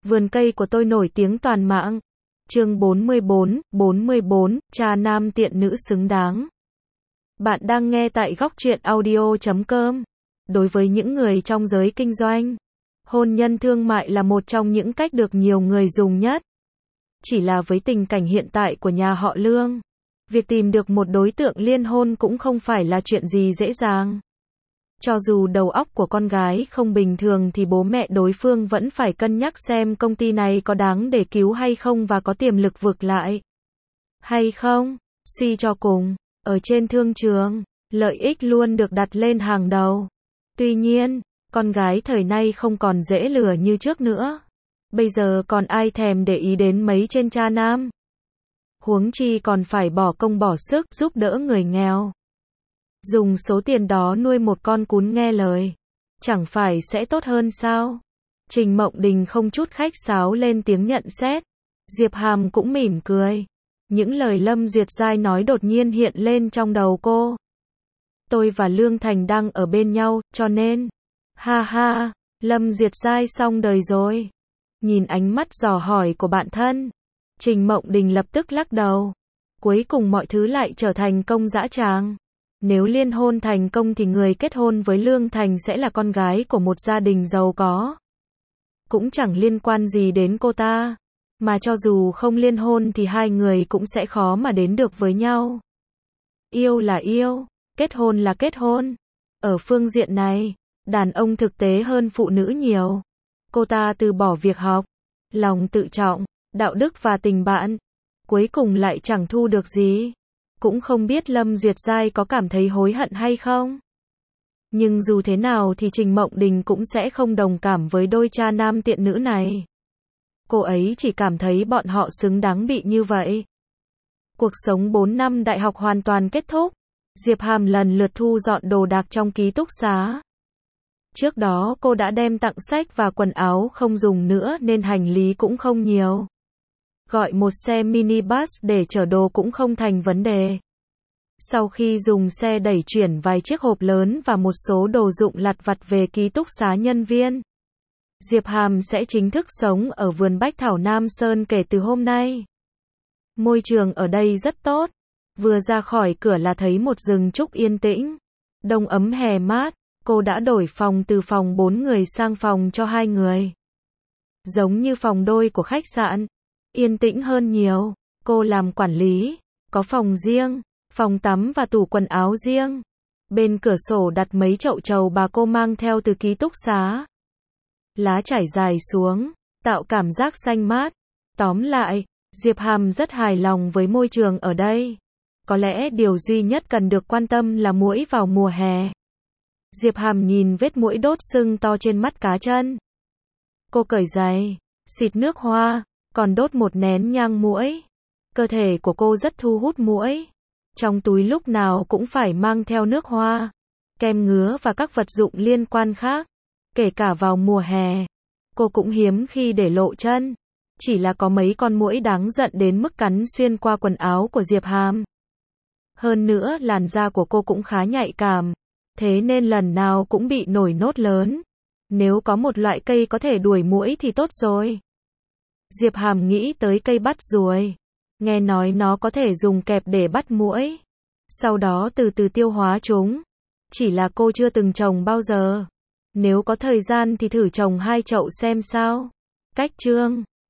Vườn cây của tôi nổi tiếng toàn mạng. Chương 44, cha nam tiện nữ xứng đáng. Bạn đang nghe tại góc truyện audio.com. Đối với những người trong giới kinh doanh, hôn nhân thương mại là một trong những cách được nhiều người dùng nhất. Chỉ là với tình cảnh hiện tại của nhà họ Lương, việc tìm được một đối tượng liên hôn cũng không phải là chuyện gì dễ dàng. Cho dù đầu óc của con gái không bình thường thì bố mẹ đối phương vẫn phải cân nhắc xem công ty này có đáng để cứu hay không và có tiềm lực vực lại hay không. Suy cho cùng, ở trên thương trường, lợi ích luôn được đặt lên hàng đầu. Tuy nhiên, con gái thời nay không còn dễ lừa như trước nữa. Bây giờ còn ai thèm để ý đến mấy trên cha nam. Huống chi còn phải bỏ công bỏ sức giúp đỡ người nghèo. Dùng số tiền đó nuôi một con cún nghe lời, chẳng phải sẽ tốt hơn sao? Trình Mộng Đình không chút khách sáo lên tiếng nhận xét. Diệp Hàm cũng mỉm cười. Những lời Lâm Duyệt Giai nói đột nhiên hiện lên trong đầu cô. Tôi và Lương Thành đang ở bên nhau, cho nên... Ha ha, Lâm Duyệt Giai xong đời rồi. Nhìn ánh mắt dò hỏi của bạn thân, Trình Mộng Đình lập tức lắc đầu. Cuối cùng mọi thứ lại trở thành công dã tràng. Nếu liên hôn thành công thì người kết hôn với Lương Thành sẽ là con gái của một gia đình giàu có. Cũng chẳng liên quan gì đến cô ta. Mà cho dù không liên hôn thì hai người cũng sẽ khó mà đến được với nhau. Yêu là yêu, kết hôn là kết hôn. Ở phương diện này, đàn ông thực tế hơn phụ nữ nhiều. Cô ta từ bỏ việc học, lòng tự trọng, đạo đức và tình bạn. Cuối cùng lại chẳng thu được gì. Cũng không biết Lâm Duyệt Giai có cảm thấy hối hận hay không. Nhưng dù thế nào thì Trình Mộng Đình cũng sẽ không đồng cảm với đôi cha nam tiện nữ này. Cô ấy chỉ cảm thấy bọn họ xứng đáng bị như vậy. Cuộc sống 4 năm đại học hoàn toàn kết thúc. Diệp Hàm lần lượt thu dọn đồ đạc trong ký túc xá. Trước đó cô đã đem tặng sách và quần áo không dùng nữa nên hành lý cũng không nhiều. Gọi một xe minibus để chở đồ cũng không thành vấn đề. Sau khi dùng xe đẩy chuyển vài chiếc hộp lớn và một số đồ dụng lặt vặt về ký túc xá nhân viên, Diệp Hàm sẽ chính thức sống ở vườn Bách Thảo Nam Sơn kể từ hôm nay. Môi trường ở đây rất tốt. Vừa ra khỏi cửa là thấy một rừng trúc yên tĩnh. Đông ấm hè mát. Cô đã đổi phòng từ phòng 4 người sang phòng cho 2 người. Giống như phòng đôi của khách sạn. Yên tĩnh hơn nhiều. Cô làm quản lý. Có phòng riêng, phòng tắm và tủ quần áo riêng. Bên cửa sổ đặt mấy chậu trầu bà cô mang theo từ ký túc xá. Lá trải dài xuống, tạo cảm giác xanh mát. Tóm lại, Diệp Hàm rất hài lòng với môi trường ở đây. Có lẽ điều duy nhất cần được quan tâm là muỗi vào mùa hè. Diệp Hàm nhìn vết muỗi đốt sưng to trên mắt cá chân. Cô cởi giày, xịt nước hoa, còn đốt một nén nhang muỗi. Cơ thể của cô rất thu hút muỗi. Trong túi lúc nào cũng phải mang theo nước hoa, kem ngứa và các vật dụng liên quan khác. Kể cả vào mùa hè, cô cũng hiếm khi để lộ chân. Chỉ là có mấy con muỗi đáng giận đến mức cắn xuyên qua quần áo của Diệp Hàm. Hơn nữa làn da của cô cũng khá nhạy cảm. Thế nên lần nào cũng bị nổi nốt lớn. Nếu có một loại cây có thể đuổi muỗi thì tốt rồi. Diệp Hàm nghĩ tới cây bắt ruồi. Nghe nói nó có thể dùng kẹp để bắt muỗi, sau đó từ từ tiêu hóa chúng. Chỉ là cô chưa từng trồng bao giờ. Nếu có thời gian thì thử trồng 2 chậu xem sao. Cách chương